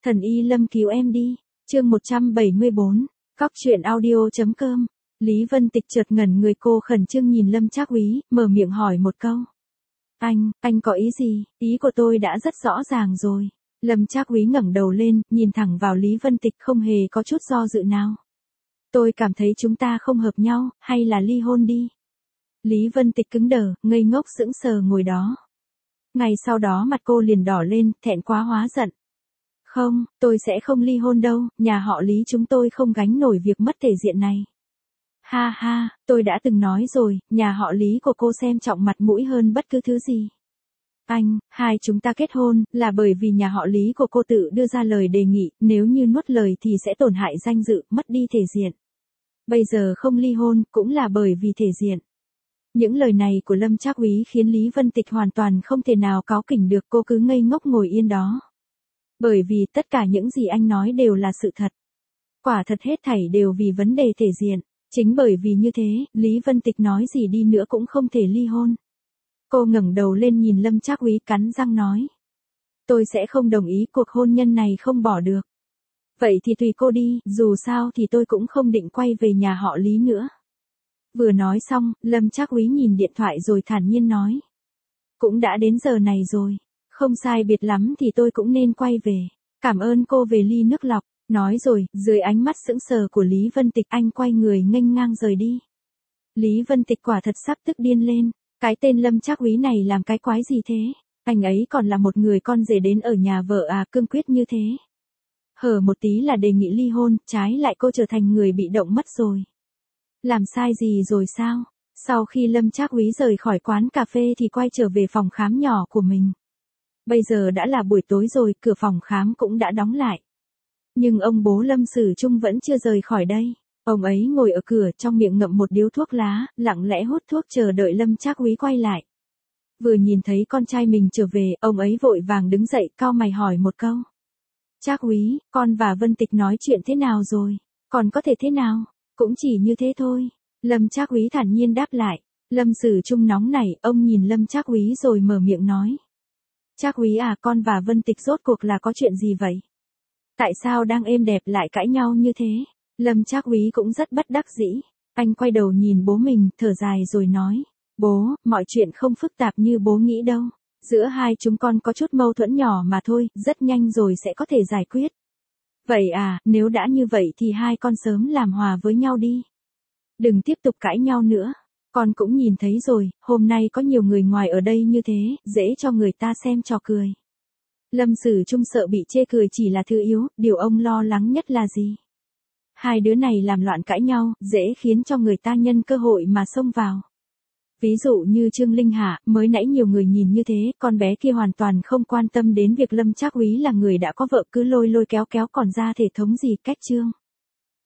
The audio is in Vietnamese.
Thần y Lâm cứu em đi. Chương 174. Cóc truyện audio.com. Lý Vân Tịch chợt ngẩn người, cô khẩn trương nhìn Lâm Trác Úy, mở miệng hỏi một câu. Anh có ý gì? Ý của tôi đã rất rõ ràng rồi. Lâm Trác Úy ngẩng đầu lên, nhìn thẳng vào Lý Vân Tịch không hề có chút do dự nào. Tôi cảm thấy chúng ta không hợp nhau, hay là ly hôn đi. Lý Vân Tịch cứng đờ, ngây ngốc sững sờ ngồi đó. Ngày sau đó mặt cô liền đỏ lên, thẹn quá hóa giận. Không, tôi sẽ không ly hôn đâu, nhà họ Lý chúng tôi không gánh nổi việc mất thể diện này. Ha ha, tôi đã từng nói rồi, nhà họ Lý của cô xem trọng mặt mũi hơn bất cứ thứ gì. Hai chúng ta kết hôn, là bởi vì nhà họ Lý của cô tự đưa ra lời đề nghị, nếu như nuốt lời thì sẽ tổn hại danh dự, mất đi thể diện. Bây giờ không ly hôn, cũng là bởi vì thể diện. Những lời này của Lâm Trác Úy khiến Lý Vân Tịch hoàn toàn không thể nào cáu kỉnh được, cô cứ ngây ngốc ngồi yên đó. Bởi vì tất cả những gì anh nói đều là sự thật. Quả thật hết thảy đều vì vấn đề thể diện. Chính bởi vì như thế, Lý Vân Tịch nói gì đi nữa cũng không thể ly hôn. Cô ngẩng đầu lên nhìn Lâm Trác Úy, cắn răng nói. Tôi sẽ không đồng ý, cuộc hôn nhân này không bỏ được. Vậy thì tùy cô đi, dù sao thì tôi cũng không định quay về nhà họ Lý nữa. Vừa nói xong, Lâm Trác Úy nhìn điện thoại rồi thản nhiên nói. Cũng đã đến giờ này rồi. Không sai biệt lắm thì tôi cũng nên quay về. Cảm ơn cô về ly nước lọc. Nói rồi, dưới ánh mắt sững sờ của Lý Vân Tịch, anh quay người nghênh ngang rời đi. Lý Vân Tịch quả thật sắp tức điên lên. Cái tên Lâm Trác Úy này làm cái quái gì thế? Anh ấy còn là một người con rể đến ở nhà vợ à, cương quyết như thế. Hở một tí là đề nghị ly hôn, trái lại cô trở thành người bị động mất rồi. Làm sai gì rồi sao? Sau khi Lâm Trác Úy rời khỏi quán cà phê thì quay trở về phòng khám nhỏ của mình. Bây giờ đã là buổi tối rồi, cửa phòng khám cũng đã đóng lại. Nhưng ông bố Lâm Sử Trung vẫn chưa rời khỏi đây. Ông ấy ngồi ở cửa, trong miệng ngậm một điếu thuốc lá, lặng lẽ hút thuốc chờ đợi Lâm Trác Úy quay lại. Vừa nhìn thấy con trai mình trở về, ông ấy vội vàng đứng dậy, cau mày hỏi một câu. Trác Úy, con và Vân Tịch nói chuyện thế nào rồi? Còn có thể thế nào? Cũng chỉ như thế thôi. Lâm Trác Úy thản nhiên đáp lại. Lâm Sử Trung nóng nảy, ông nhìn Lâm Trác Úy rồi mở miệng nói. Trác Úy à, con và Vân Tịch rốt cuộc là có chuyện gì vậy? Tại sao đang êm đẹp lại cãi nhau như thế? Lâm Trác Úy cũng rất bất đắc dĩ. Anh quay đầu nhìn bố mình, thở dài rồi nói. Bố, mọi chuyện không phức tạp như bố nghĩ đâu. Giữa hai chúng con có chút mâu thuẫn nhỏ mà thôi, rất nhanh rồi sẽ có thể giải quyết. Vậy à, nếu đã như vậy thì hai con sớm làm hòa với nhau đi. Đừng tiếp tục cãi nhau nữa. Con cũng nhìn thấy rồi, hôm nay có nhiều người ngoài ở đây như thế, dễ cho người ta xem trò cười. Lâm Sử Trung sợ bị chê cười chỉ là thứ yếu, điều ông lo lắng nhất là gì? Hai đứa này làm loạn cãi nhau, dễ khiến cho người ta nhân cơ hội mà xông vào. Ví dụ như Trương Linh Hạ, mới nãy nhiều người nhìn như thế, con bé kia hoàn toàn không quan tâm đến việc Lâm Trác Úy là người đã có vợ, cứ lôi kéo còn ra thể thống gì cách Trương.